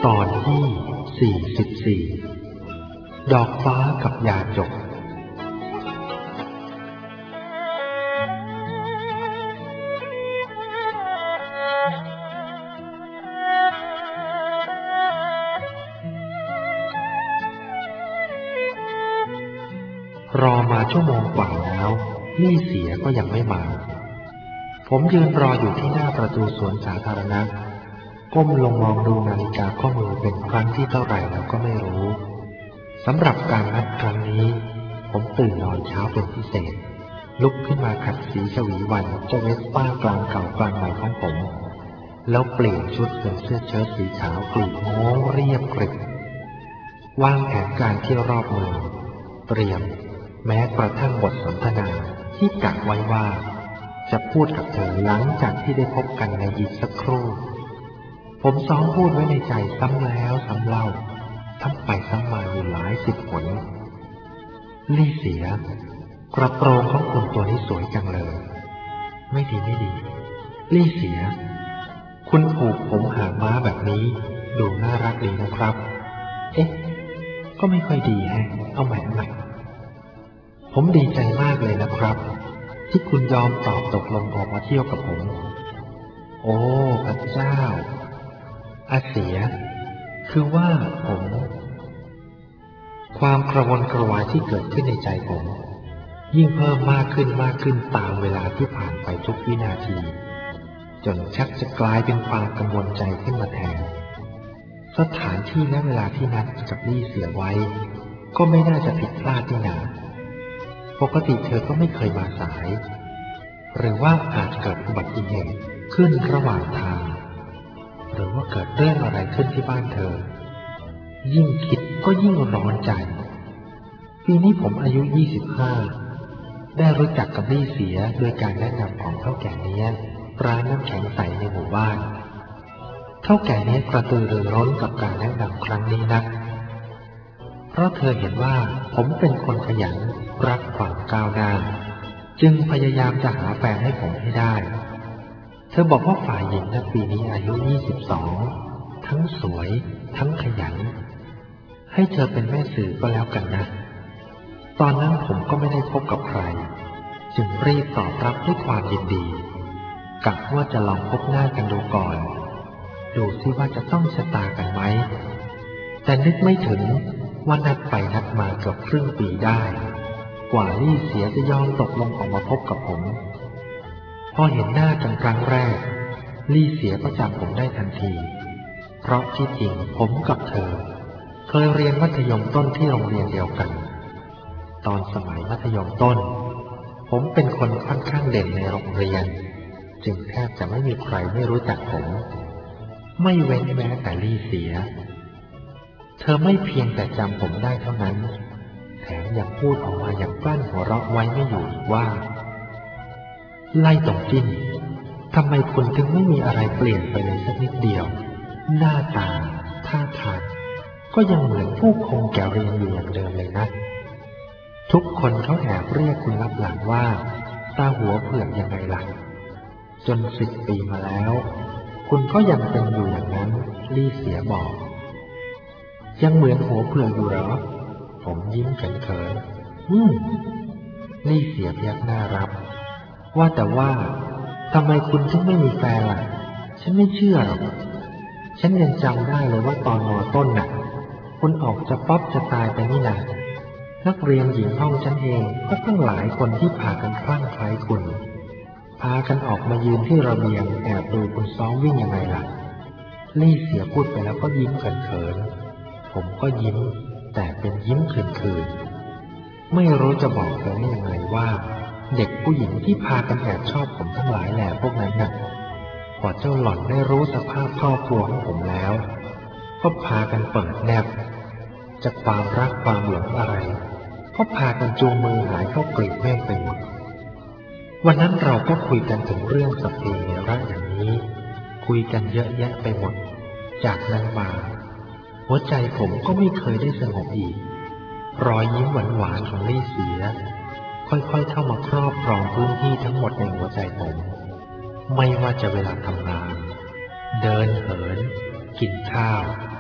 ตอนที่44ดอกฟ้ากับยาจกรอมาชั่วโมงกว่าแล้วลี่เสียก็ยังไม่มาผมยืนรออยู่ที่หน้าประตูสวนสาธารณะก้มลงมองดูนาฬิกาข้อมือเป็นครั้งที่เท่าไหร่แล้วก็ไม่รู้สำหรับการนัดครั้งนี้ผมตื่นนอนเช้าเป็นพิเศษลุกขึ้นมาขัดสีชวีวันเจ้าเวสป้ากลางเก่ากลางใหม่ของผมแล้วเปลี่ยนชุดเป็นเสื้อเชิ้ตสีขาวกลีบโม้เรียบกริบวางแผนการที่รอบมือเตรียมแม้กระทั่งบทสนทนาที่กะไว้ว่าจะพูดกับเธอหลังจากที่ได้พบกันในอีกสักครู่ผมซ้อมพูดไว้ในใจซ้ำแล้วซ้ำเล่าซ้ำไปซ้ำมาอยู่หลาย10 หนลี่เสียกระโปรงของคุณตัวนี้สวยจังเลยไม่ดีลี่เสียคุณผูกผมหางม้าแบบนี้ดูน่ารักดีนะครับเอ๊ะก็ไม่ค่อยดีแฮะเอาใหม่ผมดีใจมากเลยนะครับที่คุณยอมตอบตกลงออกมาเที่ยวกับผมโอ้พระเจ้าอาเสียคือว่าผมความกระวนกระวายที่เกิดขึ้นในใจผมยิ่งเพิ่มมากขึ้นตามเวลาที่ผ่านไปทุกวินาทีจนชักจะกลายเป็นความกังวลใจขึ้นมาแทนสถานที่และเวลาที่นัดกับลี่เสียไว้ก็ไม่น่าจะผิดพลาดที่ไหนปกติเธอก็ไม่เคยมาสายหรือว่าอาจเกิดอุบัติเหตุขึ้นระหว่างทางหรือว่าเกิดเรื่องอะไรขึ้นที่บ้านเธอยิ่งคิดก็ยิ่งร้อนใจปีนี้ผมอายุ25ได้รู้จักกับลี่เสียโดยการแนะนำของเฒ่าแก่เนี้ยร้านน้ำแข็งใสในหมู่บ้านเฒ่าแก่เนี้ยกระตือรือร้นกับการแนะนำครั้งนี้นักเพราะเธอเห็นว่าผมเป็นคนขยันรักความก้าวหน้าจึงพยายามจะหาแฟนให้ผมให้ได้เธอบอกว่าฝ่ายหญิงณปีนี้อายุ22ทั้งสวยทั้งขยันให้เธอเป็นแม่สื่อก็แล้วกันนะตอนนั้นผมก็ไม่ได้พบกับใครจึงรีบตอบรับด้วยความยินดีกะว่าจะลองพบหน้ากันดูก่อนดูซิว่าจะต้องชะตากันไหมแต่นึกไม่ถึงว่านัดไปนัดมาเกือบครึ่งปีได้กว่าลี่เสียจะยอมตกลงออกมาพบกับผมพอเห็นหน้ากันครั้งแรกลี่เสียก็จำผมได้ทันทีเพราะที่จริงผมกับเธอเคยเรียนมัธยมต้นที่โรงเรียนเดียวกันตอนสมัยมัธยมต้นผมเป็นคนค่อนข้างเด่นในโรงเรียนจึงแทบจะไม่มีใครไม่รู้จักผมไม่เว้นแม้แต่ลี่เสียเธอไม่เพียงแต่จำผมได้เท่านั้นแถมยังพูดออกมาอย่างกลั้นหัวเราะไว้ไม่อยู่ว่าไล่ตรงจิ้นทำไมคุณถึงไม่มีอะไรเปลี่ยนไปเลยสักนิดเดียวหน้าตาท่าทางก็ยังเหมือนผู้คงแก่เรียนอยู่อย่างเดิมเลยนะทุกคนเขาแอบเรียกคุณรับหลังว่าตาหัวเผือกยังไงล่ะจน10 ปีมาแล้วคุณก็ยังเป็นอยู่อย่างนั้นลี่เสียบอกยังเหมือนหัวเผือกอยู่เหรอผมยิ้มเขินๆลี่เสียพยักหน้ารับว่าแต่ว่าทำไมคุณถึงไม่มีแฟนล่ะฉันไม่เชื่อหรอกฉันยังจำได้เลยว่าตอนม.ต้นน่ะคุณออกจะป๊อปจะตายไปนี่นะนักเรียนหญิงห้องฉันเองก็ตั้งหลายคนที่พากันคลั่งไคล้คุณพากันออกมายืนที่ระเบียงแอบดูคุณซ้อมวิ่งยังไงล่ะลี่เสียพูดไปแล้วก็ยิ้มเขินๆผมก็ยิ้มแต่เป็นยิ้มคืนๆไม่รู้จะบอกเธอได้ยังไงว่าเด็กผู้หญิงที่พากันแอบชอบผมทั้งหลายแหล่พวกนั้นน่ะพอเจ้าหล่อนได้รู้สภาพครอบครัวของผมแล้วก็พากันเปิดแนบจะความรักความหลงอะไรก็พากันจูงมือหายเข้ากลีบเมฆไปหมดวันนั้นเราก็คุยกันถึงเรื่องสัพเพเหระอย่างนี้คุยกันเยอะแยะไปหมดจากนั้นมาหัวใจผมก็ไม่เคยได้สงบอีกรอยยิ้มหวานๆของลี่เสียค่อยๆเข้ามาครอบครองพื้นที่ทั้งหมดในหัวใจผมไม่ว่าจะเวลาทำงานเดินเหินกินข้าว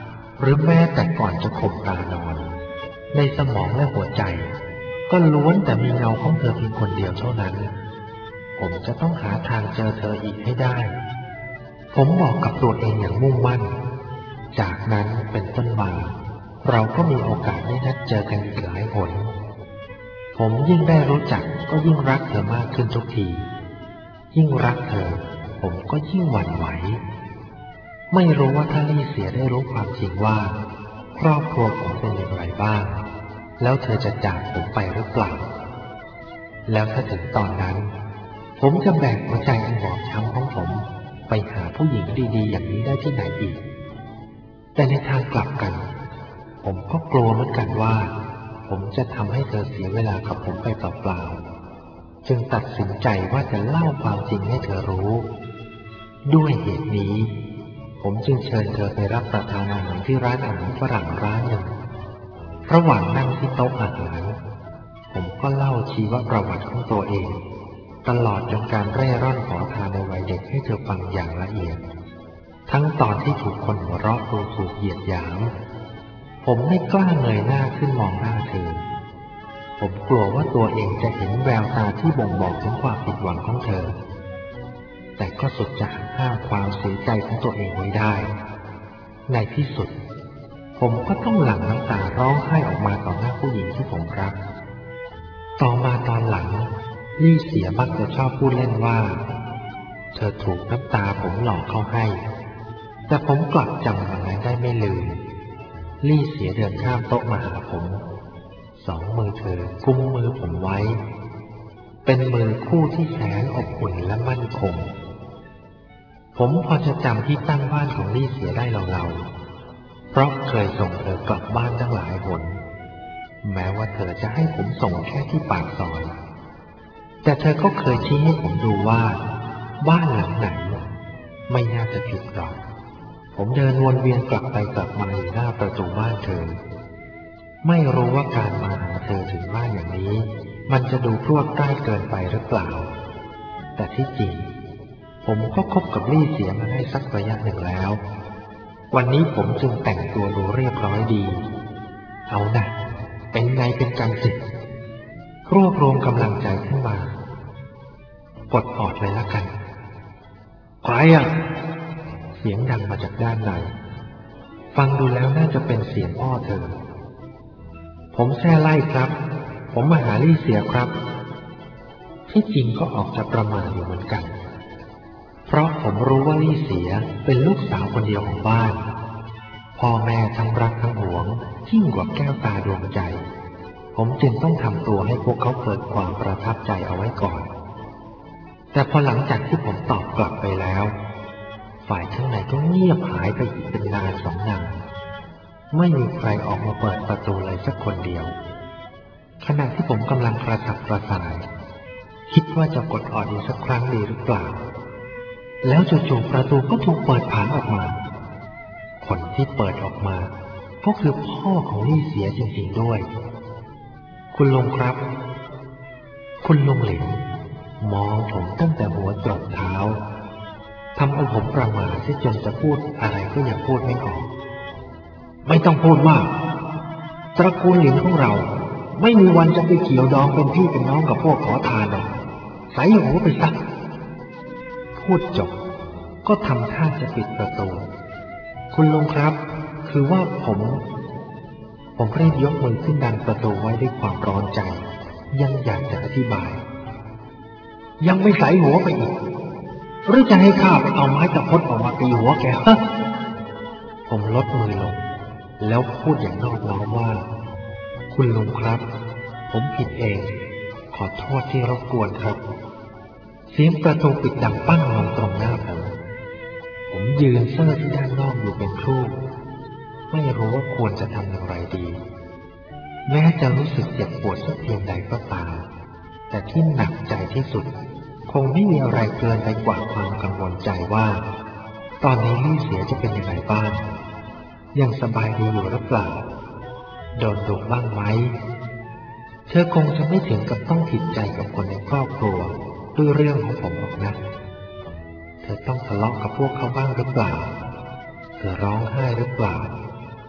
หรือแม้แต่ก่อนจะข่มตานอนในสมองและหัวใจก็ล้วนแต่มีเงาของเธอเพียงคนเดียวเท่านั้นผมจะต้องหาทางเจอเธออีกให้ได้ผมบอกกับตัวเองอย่างมุ่งมั่นจากนั้นเป็นต้นมาเราก็มีโอกาสได้นัดเจอกันอีกหลายหนผมยิ่งได้รู้จักก็ยิ่งรักเธอมากขึ้นทุกทียิ่งรักเธอผมก็ยิ่งหวั่นไหวไม่รู้ว่าถ้าลี่เสียได้รู้ความจริงว่าครอบครัวผมเป็นอย่างไรบ้างแล้วเธอจะจากผมไปหรือเปล่าแล้วถ้าถึงตอนนั้นผมจะแบกหัวใจอันบอบช้ำของผมไปหาผู้หญิงดีๆอย่างนี้ได้ที่ไหนอีกแต่ในทางกลับกันผมก็กลัวเหมือนกันว่าผมจะทำให้เธอเสียเวลากับผมไปเปล่าๆจึงตัดสินใจว่าจะเล่าความจริงให้เธอรู้ด้วยเหตุนี้ผมจึงเชิญเธอไปรับประทานอาหารที่ร้านอาหารฝรั่งร้านหนึ่งระหว่างนั่งที่โต๊ะอาหารผมก็เล่าชีวประวัติของตัวเองตลอดจนการเร่ร่อนขอทานในวัยเด็กให้เธอฟังอย่างละเอียดทั้งตอนที่ถูกคนหัวเราะดูถูกเหยียดหยามผมไม่กล้าเงยหน้าขึ้นมองหน้าเธอผมกลัวว่าตัวเองจะเห็นแววตาที่บ่งบอกถึงความผิดหวังของเธอแต่ก็สุดจะห้ามความเสียใจของตัวเองไว้ได้ในที่สุดผมก็ต้องหลั่งน้ำตาร้องไห้ออกมาต่อหน้าผู้หญิงที่ผมรักต่อมาตอนหลังลี่เสียมักจะชอบพูดเล่นว่าเธอถูกน้ำตาผมหลอกเข้าให้แต่ผมกลับจำวันนั้นได้ไม่ลืมลี่เสียเดินข้ามโต๊ะมาหาผมสองมือเธอกุมมือผมไว้เป็นมือคู่ที่แสนอบอุ่นและมั่นคงผมพอจะจำที่ตั้งบ้านของลี่เสียได้เล่าๆเพราะเคยส่งเธอกลับบ้านตั้งหลายหนแม้ว่าเธอจะให้ผมส่งแค่ที่ปากซอยแต่เธอก็เคยชี้ให้ผมดูว่าบ้านหลังไหนไม่น่าจะผิดหรอกผมเดินวนเวียนกลับไปกลับมาอยู่หน้าประตูบ้านเธอไม่รู้ว่าการมาหาเธอถึงบ้านอย่างนี้มันจะดูพรวดใกล้เกินไปหรือเปล่าแต่ที่จริงผมก็คบกับลี่เสียมาได้สักระยะหนึ่งแล้ววันนี้ผมจึงแต่งตัวดูเรียบร้อยดีเอานะเป็นไงเป็นกันสิรวบรวมกำลังใจขึ้นมากดออดเลยละกันใครอ่ะเสียงดังมาจากด้านในฟังดูแล้วน่าจะเป็นเสียงพ่อเธอผมแค่ไล่ครับผมมาหาลี่เสียครับที่จริงก็ออกจะประมาทอยู่เหมือนกันเพราะผมรู้ว่าลี่เสียเป็นลูกสาวคนเดียวของบ้านพ่อแม่ทั้งรักทั้งหวงยิ่งกว่าแก้วตาดวงใจผมจึงต้องทำตัวให้พวกเขาเกิดความประทับใจเอาไว้ก่อนแต่พอหลังจากที่ผมตอบกลับไปแล้วฝ่ายข้างในก็เงียบหายไปอีกเป็นนานสองนานไม่มีใครออกมาเปิดประตูเลยสักคนเดียวขณะที่ผมกำลังกระสับกระส่ายคิดว่าจะกดออดอีกสักครั้งดีหรือเปล่าแล้วจู่ๆประตูก็ถูกเปิดผางออกมาคนที่เปิดออกมาก็คือพ่อของลี่เสียจริงๆด้วยคุณลุงครับคุณลุงเหลวมองผมตั้งแต่หัวจรดเท้าทำเอาผมประหม่าที่จนจะพูดอะไรก็ยังพูดไม่ออกไม่ต้องพูดมากตระกูลหลินของเราไม่มีวันจะไปเกี่ยวดองเป็นพี่เป็นน้องกับพวกขอทานหรอกใส่หัวไปซะพูดจบก็ทำท่าจะปิดประตูคุณลุงครับคือว่าผมรีบยกมือขึ้นดันประตูไว้ด้วยความร้อนใจยังอยากจะอธิบายยังไม่ใส่หัวไปอีกหรือจะให้ข้าไปเอาไม้ตะพดออกมาตีหัวแกฮะผมลดมือลงแล้วพูดอย่างนอบน้อมว่าคุณลุงครับผมผิดเองขอโทษที่รบกวนครับเสียงประตูปิดดังปั้งลงตรงหน้าผมยืนเซ่อที่ด้านนอกอยู่เป็นครู่ไม่รู้ว่าควรจะทำอย่างไรดีแม้จะรู้สึกเจ็บปวดสักเพียงใดก็ตามแต่ที่หนักใจที่สุดคงไม่มีอะไรเกินไปกว่าความกังวลใจว่าตอนนี้ลี่เสียจะเป็นยังไงบ้างยังสบายดีอยู่หรือเปล่าโดนดุบ้างไหมเธอคงจะไม่ถึงกับต้องผิดใจกับคนในครอบครัวด้วยเรื่องของผมหรอกนะเธอต้องทะเลาะกับพวกเขาบ้างหรือเปล่าเธอร้องไห้หรือเปล่า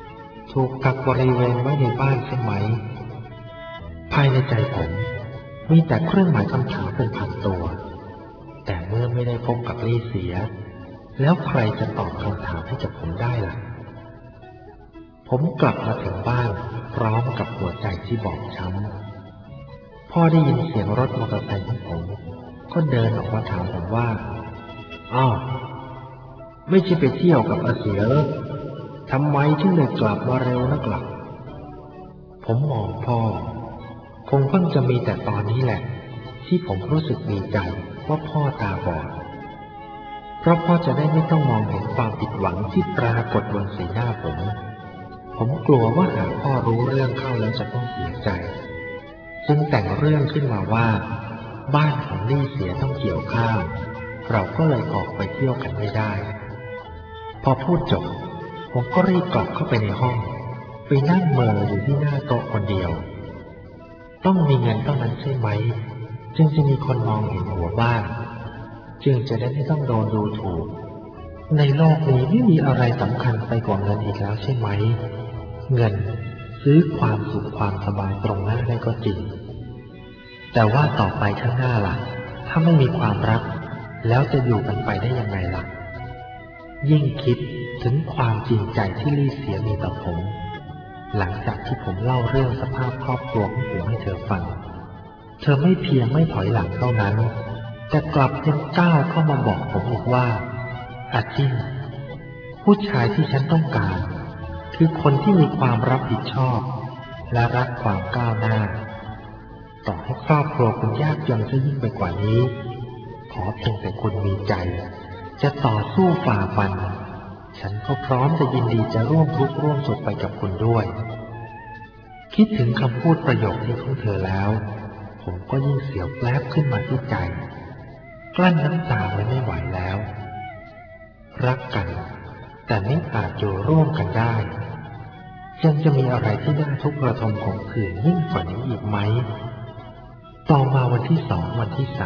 ถูกกักบริเวณไว้ในบ้านใช่ไหมภายในใจผมมีแต่เครื่องหมายคำถามเป็นพันตัวแต่เมื่อไม่ได้พบกับลี่เสียแล้วใครจะตอบคำถามให้กับผมได้ล่ะผมกลับมาถึงบ้านพร้อมกับหัวใจที่บอบช้ำพ่อได้ยินเสียงรถมอเตอร์ไซค์ของผมก็เดินออกมาถามผมว่าอ้าวไม่ใช่ไปเที่ยวกับอาเสียเหรอทำไมถึงได้กลับมาเร็วนักล่ะผมมองพ่อคงเพิ่งจะมีแต่ตอนนี้แหละที่ผมรู้สึกดีใจว่าพ่อตาบอดเพราะพ่อจะได้ไม่ต้องมองเห็นความผิดหวังที่ปรากฏบนสีหน้าผมกลัวว่าหากพ่อรู้เรื่องเข้าแล้วจะต้องเสียใจจึงแต่งเรื่องขึ้นมาว่าบ้านของลี่เสียต้องเกี่ยวข้าวเราก็เลยออกไปเที่ยวกันไม่ได้พอพูดจบผมก็รีบกลับเข้าไปในห้องไปนั่งเม่ออยู่ที่หน้าโต๊ะคนเดียวต้องมีเงินเท่านั้นใช่ไหมจึงจะมีคนมองเห็นหัวบ้านจึงจะได้ไม่ต้องโดนดูถูกในโลกนี้ไม่มีอะไรสำคัญไปกว่าเงินอีกแล้วใช่ไหมเงินซื้อความสุขความสบายตรงหน้าได้ก็จริงแต่ว่าต่อไปข้างหน้าล่ะถ้าไม่มีความรักแล้วจะอยู่กันไปได้ยังไงล่ะยิ่งคิดถึงความจริงใจที่ลี่เสียมีต่อผมหลังจากที่ผมเล่าเรื่องสภาพครอบครัวของผมให้เธอฟังเธอไม่เพียงไม่ถอยหลังเท่านั้นแต่กลับยังก้าวเข้ามาบอกผมอีกว่าอาจิ้มผู้ชายที่ฉันต้องการคือคนที่มีความรับผิดชอบและรักความก้าวหน้าต่อให้ครอบครัวคุณยากจนซะยิ่งไปกว่านี้ขอเพียงแต่คุณมีใจจะต่อสู้ฝ่าฟันฉันก็พร้อมจะยินดีจะร่วมทุกข์ร่วมสุขไปกับคุณด้วยคิดถึงคำพูดประโยคนี้ของเธอแล้วผมก็ยิ่งเสียวแปลบขึ้นมาที่ใจกลั้นน้ำตาไว้ไม่ไหวแล้วรักกันแต่ไม่อาจอยู่ร่วมกันได้ยังจะมีอะไรที่น่าทุกข์ระทมของขื่นยิ่งกว่านี้อีกไหมต่อมาวันที่2วันที่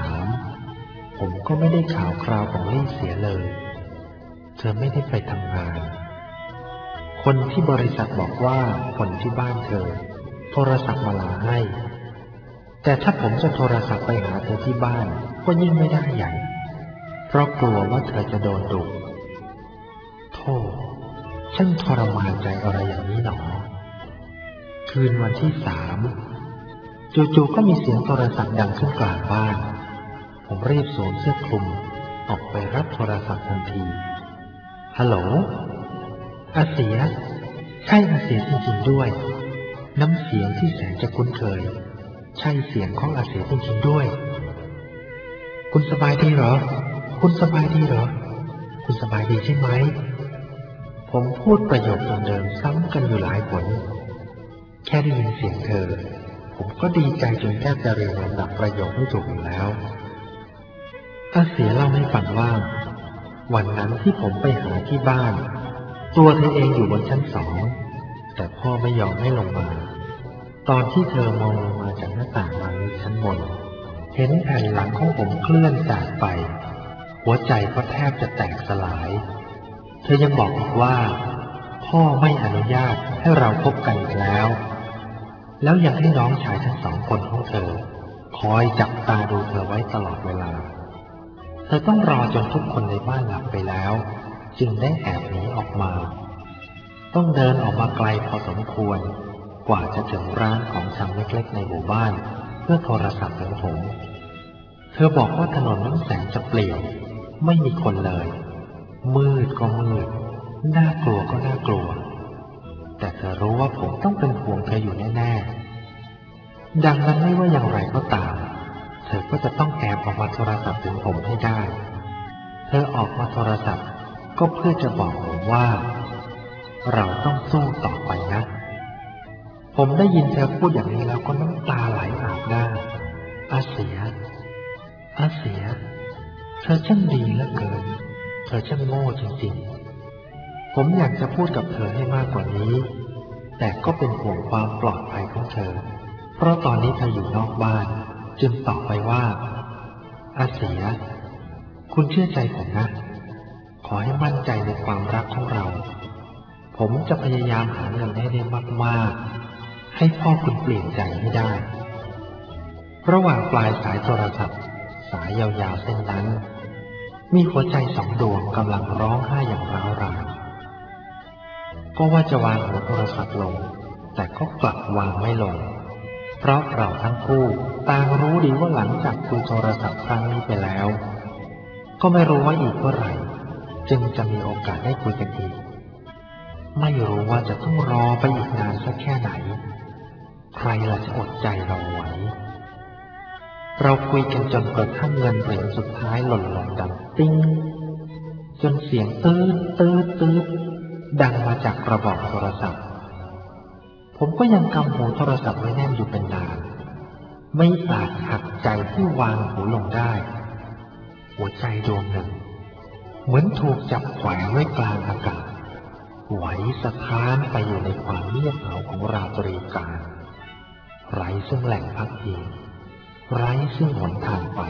3ผมก็ไม่ได้ข่าวคราวของลี่เสียเลยเธอไม่ได้ไปทำงานคนที่บริษัทบอกว่าคนที่บ้านเธอโทรศัพท์มาลาให้แต่ถ้าผมจะโทรศัพท์ไปหาเธอที่บ้านก็ยิ่งไม่ได้ใหญ่เพราะกลัวว่าเธอจะโดนดุโธ่ช่างทรมานใจอะไรอย่างนี้หนอคืนวันที่3จู่ๆก็มีเสียงโทรศัพท์ดังขึ้นกลางบ้านผมรีบสวมเสื้อคลุมออกไปรับโทรศัพท์ทันทีฮัลโหลอาเสียใช่อาเสียจริงๆด้วยน้ำเสียงที่แสนจะคุ้นเคยใช่เสียงของอาเสียจริงๆด้วยคุณสบายดีเหรอคุณสบายดีเหรอคุณสบายดีใช่ไหมผมพูดประโยคเดิมๆซ้ำกันอยู่หลายหนแค่ได้ยินเสียงเธอผมก็ดีใจจนแทบจะเรียงลำดับประโยคไม่ถูกอยู่แล้วอาเสียเล่าให้ฟังว่าวันนั้นที่ผมไปหาที่บ้านตัวเธอเองอยู่บนชั้น2แต่พ่อไม่ยอมให้ลงมาตอนที่เธอมองลงมาจากหน้าต่างมาชั้นบนเห็นแผ่นหลังของผมเคลื่อนจากไปหัวใจก็แทบจะแตกสลายเธอยังบอกอีกว่าพ่อไม่อนุญาตให้เราพบกันอีกแล้วยังให้น้องชายทั้ง2คนของเธอคอยจับตาดูเธอไว้ตลอดเวลาเธอต้องรอจนทุกคนในบ้านหลับไปแล้วจึงได้แอบหนีออกมาต้องเดินออกมาไกลพอสมควรกว่าจะถึงร้านของชำเล็กๆในหมู่บ้านเพื่อโทรศัพท์ของผมเธอบอกว่าถนนนั้นแสนจะเปลี่ยวไม่มีคนเลยมืดก็มืดน่ากลัวก็น่ากลัวแต่เธอรู้ว่าผมต้องเป็นห่วงเธออยู่แน่ๆดังนั้นไม่ว่าอย่างไรก็ตามเธอก็จะต้องแอบออกมาโทรศัพท์ถึงผมให้ได้เธอออกมาโทรศัพท์ก็เพื่อจะบอกผมว่าเราต้องสู้ต่อไปนะผมได้ยินเธอพูดอย่างนี้แล้วก็น้ำตาไหลอาบหน้าอาเสียเธอช่างดีเหลือเกินเธอช่างโง่จริงๆผมอยากจะพูดกับเธอให้มากกว่านี้แต่ก็เป็นห่วงความปลอดภัยของเธอเพราะตอนนี้เธออยู่นอกบ้านจึงตอบไปว่าอาเสียคุณเชื่อใจผมนะขอให้มั่นใจในความรักของเราผผมจะพยายามหาเงินให้ได้มากๆให้พ่อคุณเปลี่ยนใจให้ได้ระหว่างปลายสายโทรศัพท์สายยาวๆเส้นนั้นมีหัวใจ2 ดวงกำลังร้องไห้อย่างร้าวรานก็ว่าจะวางหัวโทรศัพท์ลงแต่ก็กลับวางไม่ลงเพราะเราทั้งคู่ต่างรู้ดีว่าหลังจากคุยโทรศัพท์ครั้งนี้ไปแล้วก็ไม่รู้ว่าอีกเมื่อไหร่จึงจะมีโอกาสได้คุยกันอีกไม่รู้ว่าจะต้องรอไปอีกนานสักแค่ไหนใครล่ะจะอดใจรอไว้เราคุยกันจนกระทั่งเงินเหรียญสุดท้ายหล่นลงดังติ้งจนเสียงตืดตืดตืดดังมาจากกระบอกโทรศัพท์ผมก็ยังกำหูโทรศัพท์ไว้แน่นอยู่เป็นนานไม่อาจหักใจที่วางหูลงได้หัวใจดวงหนึ่งเหมือนถูกจับแขวนไว้กลางอากาศไหวสะท้านไปอยู่ในความเงียบเหงาของราตรีกาลไร้ซึ่งแหล่งพักพิงไร้ซึ่งหนทางไป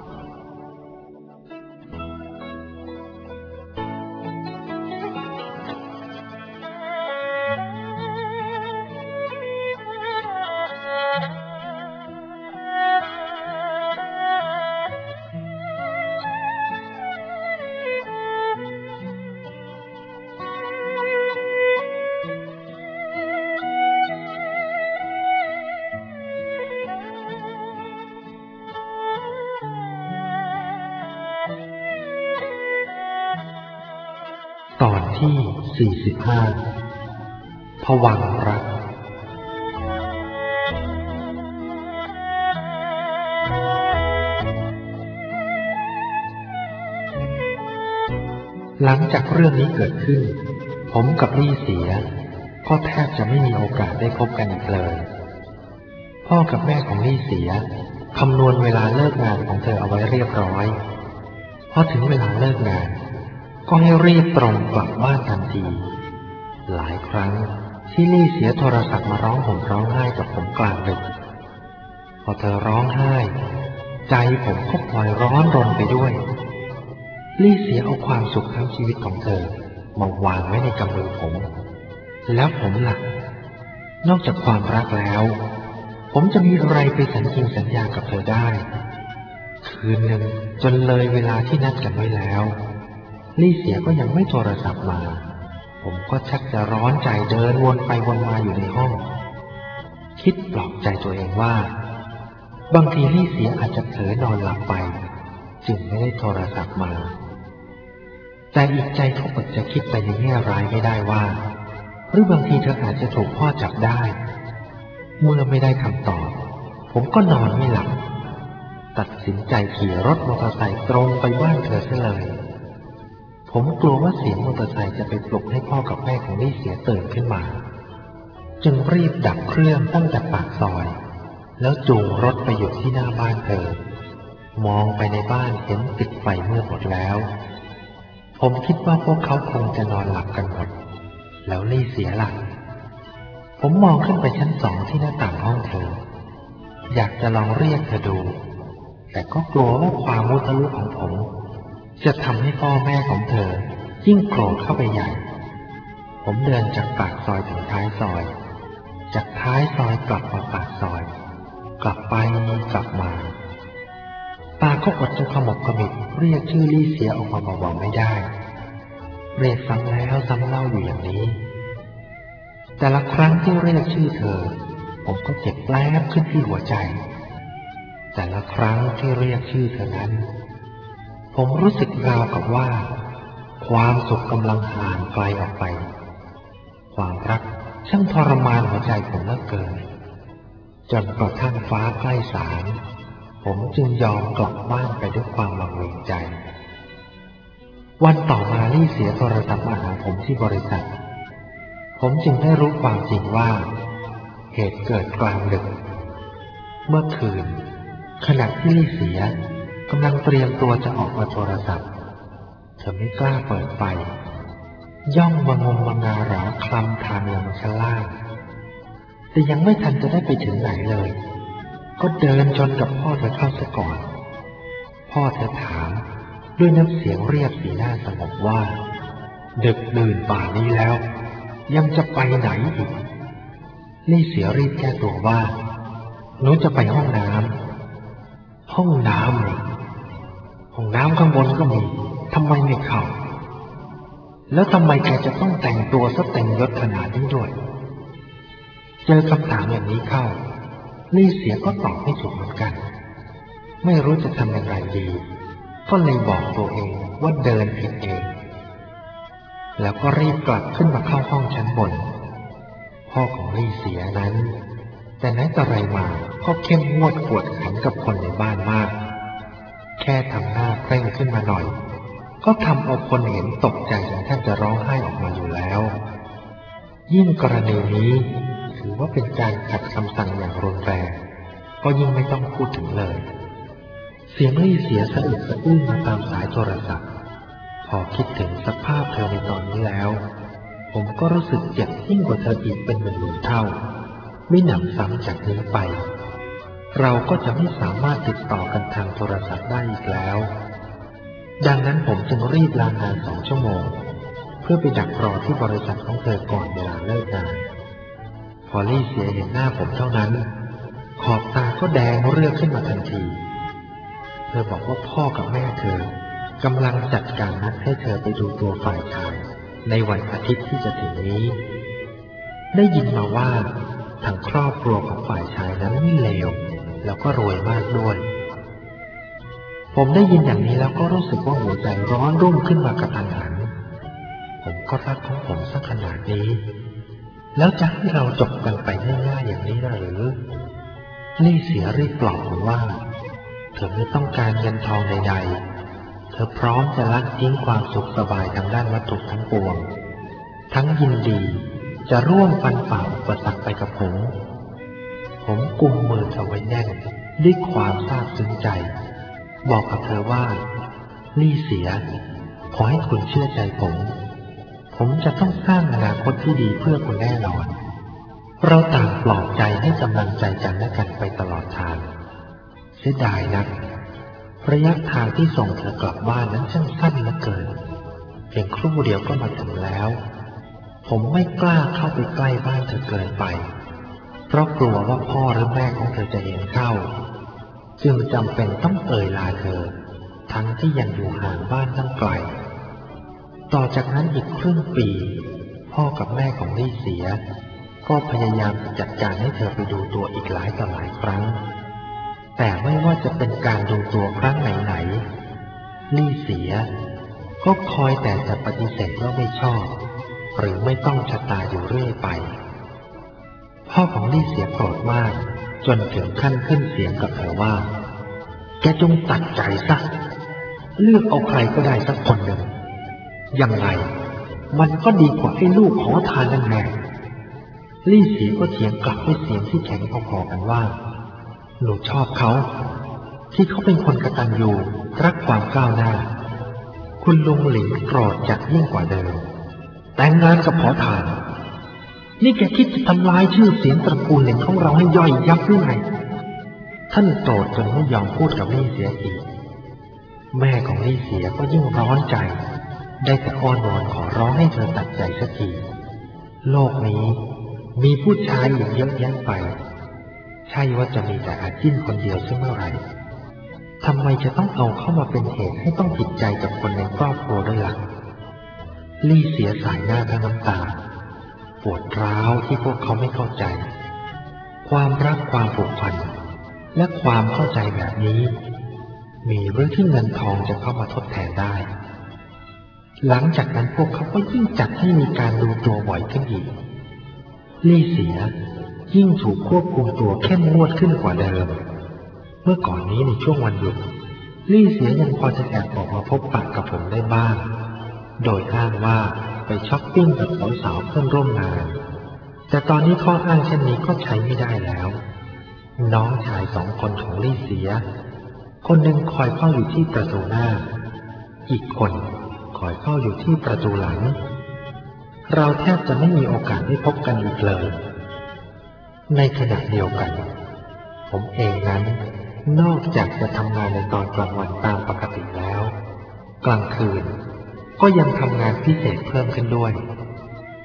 ตอนที่45ภวังค์รักหลังจากเรื่องนี้เกิดขึ้นผมกับลี่เสียก็แทบจะไม่มีโอกาสได้พบกันอีกเลยพ่อกับแม่ของลี่เสียคำนวณเวลาเลิกงานของเธอเอาไว้เรียบร้อยพอถึงเวลาเลิกงานก็ให้รีบตรงกลับบ้านทันทีหลายครั้งที่ลี่เสียโทรศัพท์มาร้องห่มร้องไห้กับผมกลางดึกพอเธอร้องไห้ใจผมก็พลอยร้อนรนไปด้วยลี่เสียเอาความสุขทั้งชีวิตของเธอมาวางไว้ในกำมือผมแล้วผมล่ะนอกจากความรักแล้วผมจะมีอะไรไปสัญญิงสัญญากับเธอได้คืนหนึ่งจนเลยเวลาที่นัดกันไว้แล้วลี่เสียก็ยังไม่โทรศัพท์มาผมก็ชักจะร้อนใจเดินวนไปวนมาอยู่ในห้องคิดปลอบใจตัวเองว่าบางทีลี่เสียอาจจะเผลอนอนหลับไปจึงไม่ได้โทรศัพท์มาแต่อีกใจก็อดจะคิดไปในแง่ร้ายไม่ได้ว่าหรือบางทีเธออาจจะถูกพ่อจับได้เมื่อไม่ได้คำตอบผมก็นอนไม่หลับตัดสินใจขี่รถมอเตอร์ไซค์ตรงไปบ้านเธอซะเลยผมกลัวว่าเสียงมอเตอร์ไซค์จะไปปลุกให้พ่อกับแม่ของลี่เสียตื่นขึ้นมาจึงรีบดับเครื่องตั้งแต่ปากซอยแล้วจูงรถไปหยุดที่หน้าบ้านเธอมองไปในบ้านเห็นปิดไฟมืดหมดแล้วผมคิดว่าพวกเขาคงจะนอนหลับกันหมดแล้วลี่เสียหลับผมมองขึ้นไปชั้น2ที่หน้าต่างห้องเธออยากจะลองเรียกเธอดูแต่ก็กลัวว่าความมุทะลุของผมจะทำให้พ่อแม่ของเธอยิ่งโกรธเข้าไปใหญ่ผมเดินจากปากซอยถึงท้ายซอยจากท้ายซอยกลับมาปากซอยกลับไปกลับมาตาก็อดจะขมกขมิบเรียกชื่อลี่เสียออกมาเบาๆไม่ได้เรียกซ้ำแล้วซ้ำเล่าอยู่อย่างนี้แต่ละครั้งที่เรียกชื่อเธอผมก็เจ็บแปลบขึ้นที่หัวใจแต่ละครั้งที่เรียกชื่อเธอนั้นผมรู้สึกราวกับว่าความสุขกำลังห่างไกลออกไปความรักช่างทรมานหัวใจผมเหลือเกินจนกระทั่งฟ้าใกล้สางผมจึงยอมกลับบ้านไปด้วยความวังเวงใจวันต่อมาลี่เสียโทรศัพท์มาหาผมที่บริษัทผมจึงได้รู้ความจริงว่าเหตุเกิดกลางดึกเมื่อคืนขณะที่ลี่เสียกำลังเตรียมตัวจะออกมาโทรศัพท์เธอไม่กล้าเปิดไฟย่องมางมงาหราคลำทางลงชั้นล่างแต่ยังไม่ทันจะได้ไปถึงไหนเลยก็เดินชนกับพ่อเธอเข้าซะก่อนพ่อเธอถามด้วยน้ำเสียงเรียบสีหน้าสงบว่าดึกดื่นป่านนี้แล้วยังจะไปไหนอีกลี่เสียรีบแก้ตัวว่าหนูจะไปห้องน้ำห้องน้ำเหรอห้องน้ำข้างบนก็มีทำไมไม่เข้าแล้วทำไมแกจะต้องแต่งตัวซะเต็มยศขนาดนี้ด้วยเจอคำถามอย่างนี้เข้าลี่เสียก็ตอบไม่ถูกเหมือนกันไม่รู้จะทำอย่างไรดีก็เลยบอกตัวเองว่าเดินผิดเองแล้วก็รีบกลับขึ้นมาเข้าห้องชั้นบนพ่อของลี่เสียนั้นแต่ไหนแต่ไรมาก็เข้มงวดกวดขันกับคนในบ้านมากแค่ทำหน้าเคร่งขึ้นมาหน่อยก็ทำเอาคนเห็นตกใจจนแทบจะร้องไห้ออกมาอยู่แล้วยิ่งกรณีนี้ถือว่าเป็นการขัดคำสั่งอย่างรุนแรงก็ยิ่งไม่ต้องพูดถึงเลยเสียงลี่เสียสะอึกสะอื้นมาตามสายโทรศัพท์พอคิดถึงสภาพเธอในตอนนี้แล้วผมก็รู้สึกเจ็บยิ่งกว่าเธออีกเป็นหมื่นเท่าไม่หนำซ้ำจากนี้ไปเราก็จะไม่สามารถติดต่อกันทางโทรศัพท์ได้อีกแล้วดังนั้นผมจึงรีบลางาน2 ชั่วโมงเพื่อไปดักรอที่บริษัทของเธอก่อนเวลาเลิกงานพอลี่เสียเห็นหน้าผมเท่านั้นขอบตาก็แดงเรือกขึ้นมาทันทีเธอบอกว่าพ่อกับแม่เธอกำลังจัดการนัดให้เธอไปดูตัวฝ่ายชายในวันอาทิตย์ที่จะถึงนี้ได้ยินมาว่าทางครอบครัวของฝ่ายชายนั้นไม่เลวแล้วก็รวยมากด้วยผมได้ยินอย่างนี้แล้วก็รู้สึกว่าหัวใจร้อนรุ่มขึ้นมากระทันหันผมก็รักของผมสักขนาดนี้แล้วจะให้เราจบกันไปง่ายๆอย่างนี้ได้หรือลี่เสียรีบปลอบผมว่าเธอไม่ต้องการเงินทองใดๆเธอพร้อมจะละทิ้งความสุขสบายทางด้านวัตถุทั้งปวงทั้งยินดีจะร่วมฟันฝ่าอุปสรรคไปกับผมกุมมือเธอไว้แน่นด้วยความซาบซึ้งใจบอกกับเธอว่าลี่เสียขอให้คุณเชื่อใจผมจะต้องสร้างอนาคตที่ดีเพื่อคุณแน่นอนเราต่างปลอบใจให้กำลังใจกันและกันไปตลอดทางเสียดายนักระยะทางที่ส่งเธอกลับบ้านนั้นช่างสั้นเหลือเกินเพียงครู่เดียวก็มาถึงแล้วผมไม่กล้าเข้าไปใกล้บ้านเธอเกินไปเพราะกลัวว่าพ่อหรือแม่ของเธอจะเห็นเข้าจึงจำเป็นต้องเอ่ยลาเธอทั้งที่ยังอยู่ห่างบ้านตั้งไกลต่อจากนั้นอีกครึ่งปีพ่อกับแม่ของลี่เสียก็พยายามจัดการให้เธอไปดูตัวอีกหลายต่อหลายครั้งแต่ไม่ว่าจะเป็นการดูตัวครั้งไหนๆลี่เสียก็คอยแต่จะปฏิเสธว่าไม่ชอบหรือไม่ต้องชะตาอยู่เรื่อยไปพ่อของลี่เสียโกรธมากจนถึงขั้นขึ้นเสียงกับเธอว่าแกจงตัดใจซะเลือกเอาใครก็ได้สักคนหนึ่งยังไงมันก็ดีกว่าให้ลูกขอทานนั่นแน่ลี่เสียก็เถียงกลับด้วยเสียงที่แข็งพอๆกันว่าหนูชอบเขาที่เขาเป็นคนกตัญญูรักความก้าวหน้าคุณลุงหลินโกรธจัดยิ่งกว่าเดิมแต่งงานกับขอทานนี่แกคิดจะทำลายชื่อเสียงตระกูลหลินของเราให้ย่อยยับหรือไงท่านโกรธจนไม่ยอมพูดกับลี่เสียอีกแม่ของลี่เสียก็ยิ่งร้อนใจได้แต่อ้อนวอนขอร้องให้เธอตัดใจสักทีโลกนี้มีผู้ชายอยู่เยอะแยะไปใช่ว่าจะมีแต่อาจิ้นคนเดียวเสียเมื่อไหร่ทำไมจะต้องเอาเข้ามาเป็นเหตุให้ต้องผิดใจกับคนในครอบครัวด้วยล่ะลี่เสียสายหน้าทั้งน้ำตาปวดร้าวที่พวกเขาไม่เข้าใจความรักความผูกพันและความเข้าใจแบบนี้มีเรื่องที่เงินทองจะเข้ามาทดแทนได้หลังจากนั้นพวกเขาก็ยิ่งจัดให้มีการดูตัวบ่อยขึ้นอีกลี่เสียยิ่งถูกควบคุมตัวเข้มงวดขึ้นกว่าเดิมเมื่อก่อนนี้ในช่วงวันหยุดลี่เสียยังพอจะแอบออกมาพบปะกับผมได้บ้างโดยอ้างว่าไปช้อปปิ้งกับสาวๆเพื่อนร่วมงานแต่ตอนนี้ข้ออ้างเช่นนี้ก็ใช้ไม่ได้แล้วน้องชาย2 คนของลี่เสียคนหนึ่งคอยเฝ้าอยู่ที่ประตูหน้าอีกคนคอยเฝ้าอยู่ที่ประตูหลังเราแทบจะไม่มีโอกาสได้พบกันอีกเลยในขณะเดียวกันผมเองนั้นนอกจากจะทำงานในตอนกลางวันตามปกติแล้วกลางคืนก็ยังทำงานพิเศษเพิ่มขึ้นด้วย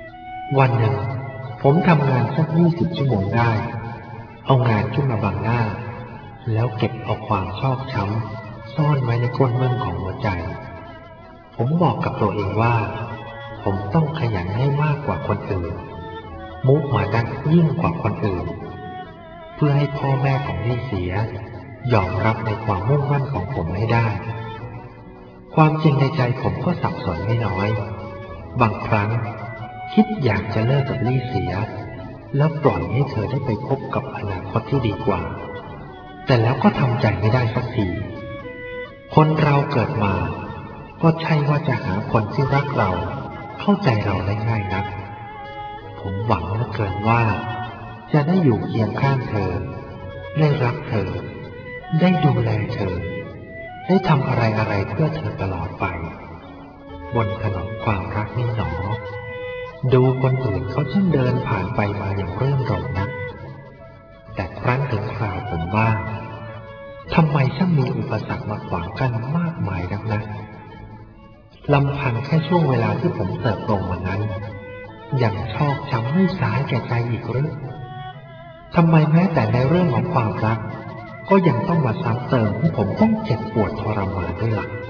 วันหนึ่งผมทำงานสัก20 ชั่วโมงได้เอางานขึ้นมาบังหน้าแล้วเก็บเอาความชอกช้ำซ่อนไว้ในก้นเมืองของหัวใจผมบอกกับตัวเองว่าผมต้องขยันให้มากกว่าคนอื่นมุมานะยิ่งกว่าคนอื่นเพื่อให้พ่อแม่ของลี่เสียยอมรับในความมุ่งมั่นของผมให้ได้ความจริงในใจผมก็สับสนไม่น้อยบางครั้งคิดอยากจะเลิกกับลี่เสียแล้วปล่อยให้เธอได้ไปพบกับอนาคตที่ดีกว่าแต่แล้วก็ทำใจไม่ได้สักทีคนเราเกิดมาก็ใช่ว่าจะหาคนที่รักเราเข้าใจเราได้ง่ายนักผมหวังเหลือเกินว่าจะได้อยู่เคียงข้างเธอได้รักเธอได้ดูแลเธอได้ทำอะไรเพื่อเธอตลอดไปบนถนนความรักนี่หนอดูคนอื่นเขาช่างเดินผ่านไปมาอย่างรื่นรมนักแต่ครั้นถึงคราวผมบ้างทำไมช่างมีอุปสรรคมาขวางกันมากมายนักนะลำพังแค่ช่วงเวลาที่ผมเติบโตมานั้นยังชอกช้ำไม่สายแก่ใจอีกหรือทำไมแม้แต่ในเรื่องของความรักก็ยังต้องมาซ้ำเติมให้ผมต้องเจ็บปวดทรมานด้วยล่ะ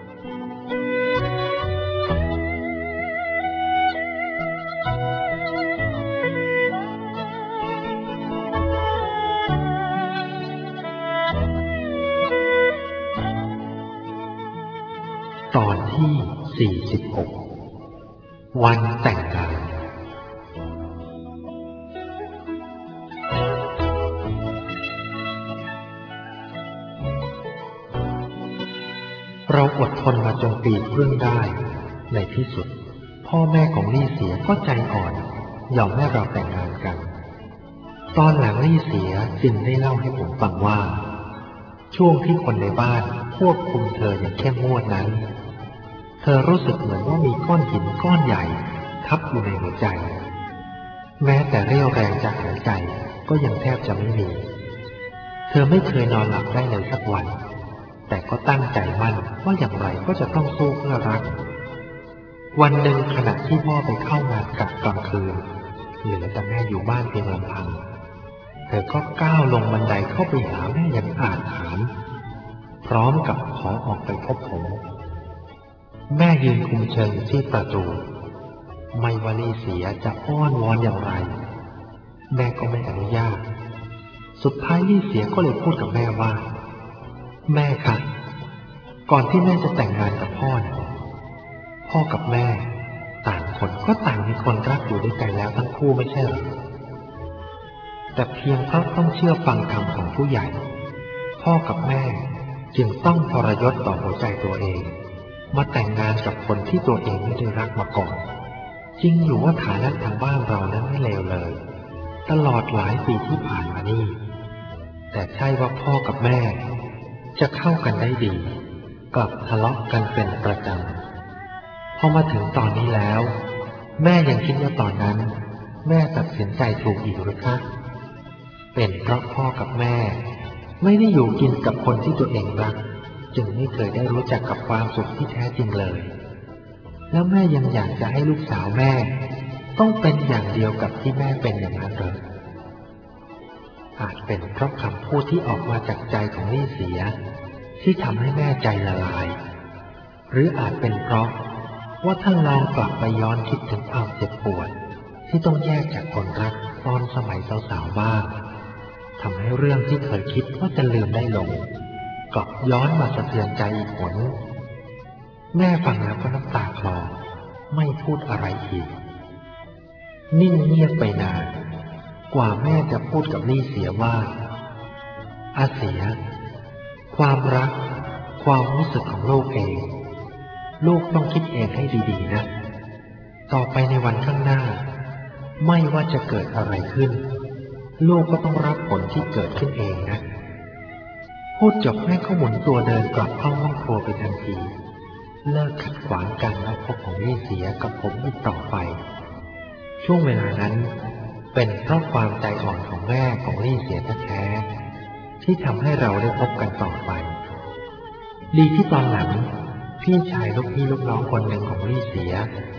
ตอนที่46วันแต่งงานเราอดทนมาจนปีครึ่งได้ในที่สุดพ่อแม่ของลี่เสียก็ใจอ่อนยอมให้เราแต่งงานกันตอนหลังลี่เสียจึงได้เล่าให้ผมฟังว่าช่วงที่คนในบ้านควบคุมเธออย่างเข้มงวดนั้นเธอรู้สึกเหมือนว่ามีก้อนหินก้อนใหญ่ทับอยู่ในหัวใจแม้แต่เรี่ยวแรงจะหายใจก็ยังแทบจะไม่มีเธอไม่เคยนอนหลับได้เลยสักวันแต่ก็ตั้งใจมั่นว่าอย่างไรก็จะต้องสู้เพื่อรักวันหนึ่งขณะที่พ่อไปเข้างานกะกลางคืนเหลือแต่แม่อยู่บ้านเพียงลำพังเธอก็ก้าวลงบันไดเข้าไปหาแม่อย่างอาถรรพ์พร้อมกับขอออกไปพบผมแม่ยืนคุมเชิงอยู่ที่ประตูไม่ว่าลี่เสียจะอ้อนวอนอย่างไรแม่ก็ไม่อนุญาตสุดท้ายลี่เสียก็เลยพูดกับแม่ว่าแม่คะก่อนที่แม่จะแต่งงานกับพ่อนะพ่อกับแม่ต่างคนก็ต่างมีคนรักอยู่ด้วยกันแล้วทั้งคู่ไม่ใช่หรือแต่เพียงเพราะต้องเชื่อฟังคำของผู้ใหญ่พ่อกับแม่จึงต้องทรยศต่อหัวใจตัวเองมาแต่งงานกับคนที่ตัวเองไม่ได้รักมาก่อนจริงอยู่ว่าฐานะทางบ้านเรานั้นไม่เลวเลยตลอดหลายปีที่ผ่านมานี่แต่ใช่ว่าพ่อกับแม่จะเข้ากันได้ดีกลับทะเลาะกันเป็นประจำพอมาถึงตอนนี้แล้วแม่ยังคิดว่าตอนนั้นแม่ตัดสินใจถูกอีกหรือคะเป็นเพราะพ่อกับแม่ไม่ได้อยู่กินกับคนที่ตัวเองรักจึงไม่เคยได้รู้จักกับความสุขที่แท้จริงเลยแล้วแม่ยังอยากจะให้ลูกสาวแม่ต้องเป็นอย่างเดียวกับที่แม่เป็นอย่างนั้นหรืออาจเป็นเพราะคำพูดที่ออกมาจากใจของลี่เสียที่ทำให้แม่ใจละลายหรืออาจเป็นเพราะว่าท่านลองกลับไปย้อนคิดถึงความเจ็บปวดที่ต้องแยกจากคนรักตอนสมัยสาวๆบ้างทำให้เรื่องที่เคยคิดว่าจะลืมได้ลงกลับย้อนมาสะเทือนใจอีกหนแม่ฟังแล้วก็น้ำตาคลอไม่พูดอะไรอีกนิ่งเงียบไปนานกว่าแม่จะพูดกับลี่เสียว่าอาเสียความรักความรู้สึกของลูกเองลูกต้องคิดเองให้ดีๆนะต่อไปในวันข้างหน้าไม่ว่าจะเกิดอะไรขึ้นลูกก็ต้องรับผลที่เกิดขึ้นเองนะพูดจบแม่ก็หมุนตัวเดินกลับเข้าห้องครัวไปทันทีเลิกขัดขวางกันและพบของลี่เสียกับผมอีกต่อไปช่วงเวลานั้นเป็นเพราะความใจอ่อนของแม่ของลี่เสียแท้ๆที่ทำให้เราได้พบกันต่อไปดีที่ตอนหลังพี่ชายลูกพี่ลูกน้องคนหนึ่งของลี่เสีย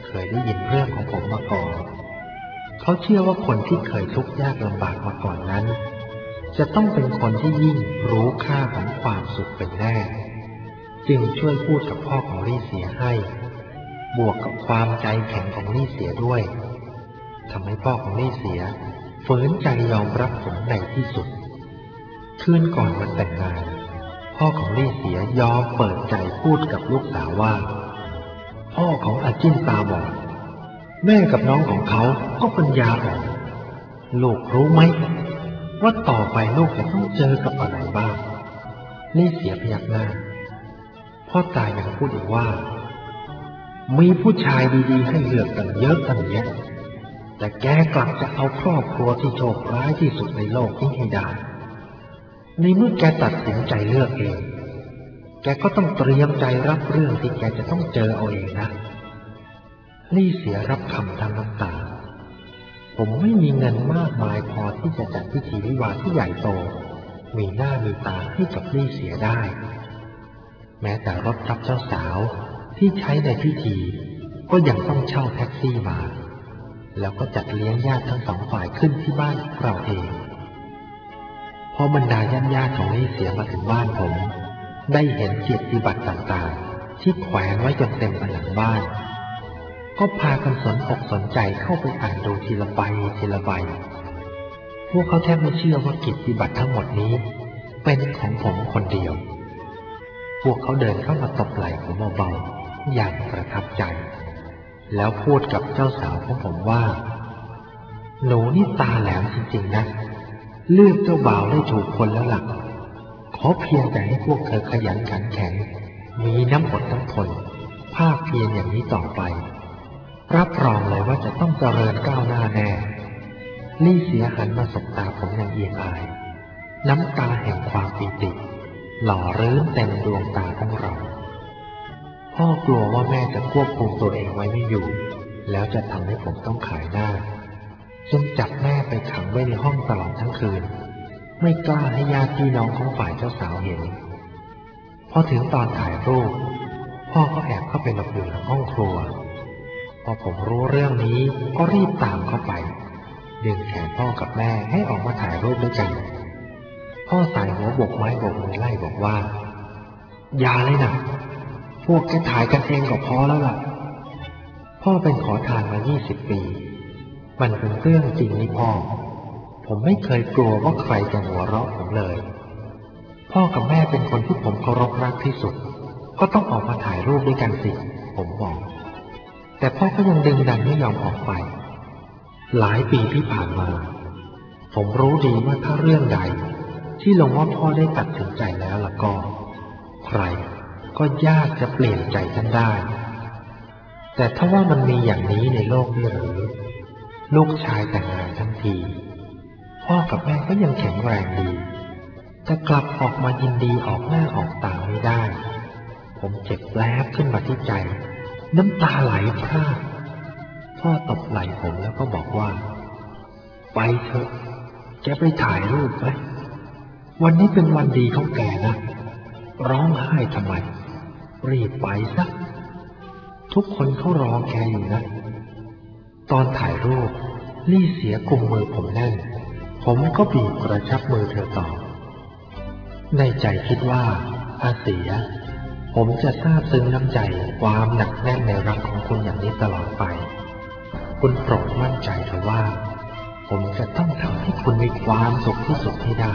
เคยได้ยินเรื่องของผมมาก่อนเขาเชื่อว่าคนที่เคยทุกข์ยากลำบากมาก่อนนั้นจะต้องเป็นคนที่ยิ่งรู้ค่าของความสุขเป็นแน่จึงช่วยพูดกับพ่อของลี่เสียให้บวกกับความใจแข็งของลี่เสียด้วยทำให้พ่อของลี่เสียฝืนใจยอมรับผมในที่สุดคืนก่อนวันแต่งงานพ่อของลี่เสียยอมเปิดใจพูดกับลูกสาวว่าพ่อของอาจิ้นตาบอดแม่กับน้องของเขาก็ปัญญาอ่อนลูกรู้ไหมว่าต่อไปลูกจะต้องเจอกับอะไรบ้างลี่เสียพยักหน้าพ่อตายยังพูดอีกว่ามีผู้ชายดีๆให้เลือกกันเยอะตั้งแยะแต่แกกลับจะเอาครอบครัวที่โชคร้ายที่สุดในโลกนี้ให้ได้ในเมื่อแกตัดสินใจเลือกเองแกก็ต้องเตรียมใจรับเรื่องที่แกจะต้องเจอเอาเองนะลี่เสียรับคำทั้งน้ำตาผมไม่มีเงินมากมายพอที่จะจัดพิธีวิวาห์ที่ใหญ่โตมีหน้ามีตาให้กับลี่เสียได้แม้แต่รถรับเจ้าสาวที่ใช้ในพิธีก็ยังต้องเช่าแท็กซี่มาแล้วก็จัดเลี้ยงญาติทั้งสองฝ่ายขึ้นที่บ้านเราเองพอบรรดาญาติของลี่เสียมาถึงบ้านผมได้เห็นเกียรติบัตรต่างๆที่แขวนไว้จนเต็มผนังบ้านก็พากันสนอกสนใจเข้าไปอ่านดูทีละใบทีละใบพวกเขาแทบไม่เชื่อว่าเกียรติบัตรทั้งหมดนี้เป็นของผมคนเดียวพวกเขาเดินเข้ามาตบไหล่ผมเบาๆอย่างประทับใจแล้วพูดกับเจ้าสาวของผมว่าหนูนี่ตาแหลมจริงๆนะเลือกเจ้าบ่าวได้ถูกคนแล้วล่ะขอเพียงแต่ให้พวกเธอขยันขันแข็งมีน้ำอดน้ำทนภาคเพียรอย่างนี้ต่อไปรับรองเลยว่าจะต้องเจริญก้าวหน้าแน่ลี่เสียหันมาสบตาผมอย่างเอียงอายน้ำตาแห่งความปีติหล่อรื่นเต็มดวงตาของเราพ่อกลัวว่าแม่จะควบคุมตัวเองไว้ไม่อยู่แล้วจะทำให้ผมต้องขายหน้าจึงจับแม่ไปขังไว้ในห้องตลอดทั้งคืนไม่กล้าให้ญาติพี่น้องของฝ่ายเจ้าสาวเห็นพอถึงตอนถ่ายรูปพ่อก็แอบเข้าไปหลบอยู่ในห้องครัวพอผมรู้เรื่องนี้ก็รีบตามเข้าไปดึงแขนพ่อกับแม่ให้ออกมาถ่ายรูปด้วยกันพ่อสายหัวโบกไม้โบกมือไล่บอกว่าอย่าเลยนะพวกแกถ่ายกันเองก็พอแล้วล่ะพ่อเป็นขอทานมา20 ปีมันเป็นเรื่องจริงนี่พ่อผมไม่เคยกลัวว่าใครจะหัวเราะผมเลยพ่อกับแม่เป็นคนที่ผมเคารพรักที่สุดก็ต้องออกมาถ่ายรูปด้วยกันสิผมบอกแต่พ่อก็ยังดึงดันไม่ยอมออกไปหลายปีที่ผ่านมาผมรู้ดีว่าถ้าเรื่องใดที่ลงว่าพ่อได้ตัดสินใจแล้วล่ะก็ใครก็ยากจะเปลี่ยนใจท่านได้แต่ถ้าว่ามันมีอย่างนี้ในโลกนี้หรือลูกชายแต่งงานทั้งทีพ่อกับแม่ก็ยังแข็งแรงดีแต่กลับออกมายินดีออกหน้าออกตาไม่ได้ผมเจ็บแลบขึ้นมาที่ใจน้ำตาไหลพรากพ่อตบไหล่ผมแล้วก็บอกว่าไปเถอะแกไปถ่ายรูปไหมวันนี้เป็นวันดีของแกนะร้องไห้ทำไมรีบไปซะทุกคนเขารอแกอยู่นะตอนถ่ายรูปลี่เสียกุมมือผมแน่นผมก็บีบกระชับมือเธอต่อในใจคิดว่าอาเสียผมจะซาบซึ้งน้ำใจความหนักแน่นในรักของคุณอย่างนี้ตลอดไปคุณโปรดมั่นใจเถอะว่าผมจะต้องทำให้คุณมีความสุขที่สุดให้ได้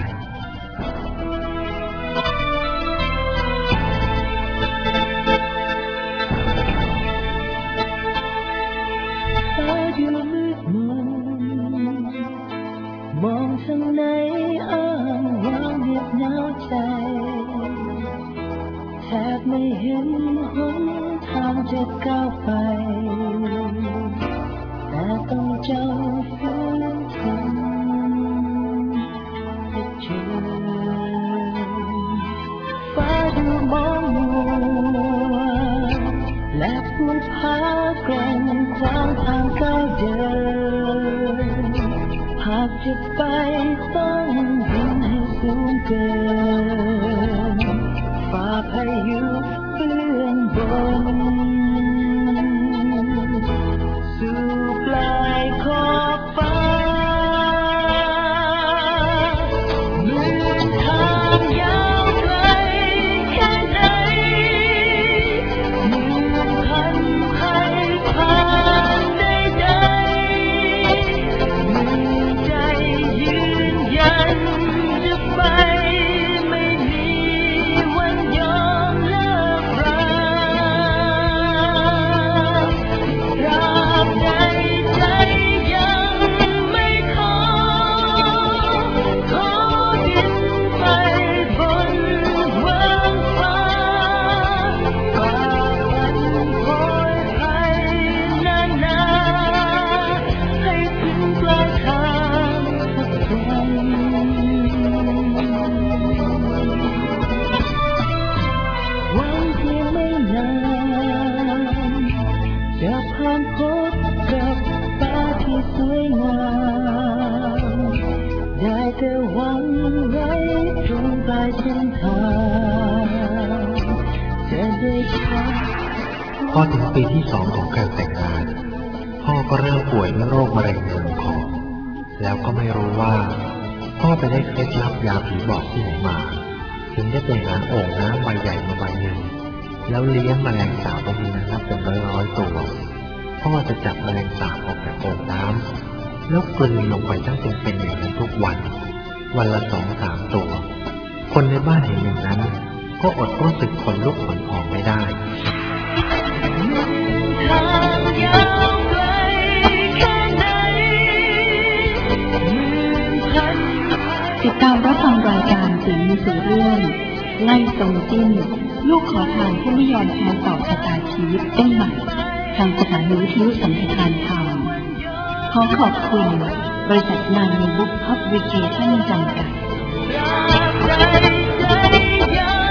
มองทางไหนอ้างว้างเหน็บหนาวใจแทบไม่เห็นหนทางจะก้าวไปแต่ต้องจำฝืนทนจะเจอฟ้าดูมองมัวและภูผากลงขวางทางก้าวเดินหากจะไปต้องบินให้สูงเกินฝ่าพายุเบื้องบนพอถึงปีที่2ของการแต่งงานพ่อก็เริ่มป่วยด้วยโรคมะเร็งในลำคอแล้วก็ไม่รู้ว่าพ่อไปได้เคล็ดลับยาผีบอกที่ไหนมาถึงได้ไปหาโอ่งน้ำใบใหญ่มาใบหนึ่งแล้วเลี้ยงแมลงสาบเอาไว้นับเป็นร้อยๆตัวพ่อจะจับแมลงสาบออกจากโอ่งน้ำแล้วกลืนลงไปทั้งเป็นอย่างนั้นทุกวันวันละ2-3 ตัวคนในบ้านเห็นอย่างนั้นก็อดรู้สึกขนลุกขนพองไม่ได้ติดตามรับฟังรายการสิ่งมีสู่เรื่องไล่ทรงจิ้นลูกขอทานผู้ไม่ยอมแพ้ต่อชะตาชีวิตได้ใหม่ทางสถานีวิทยุสัมพันธ์ธรรมขอขอบคุณบริษัทนายบุ๊กพับลิเคชั่นจำกัด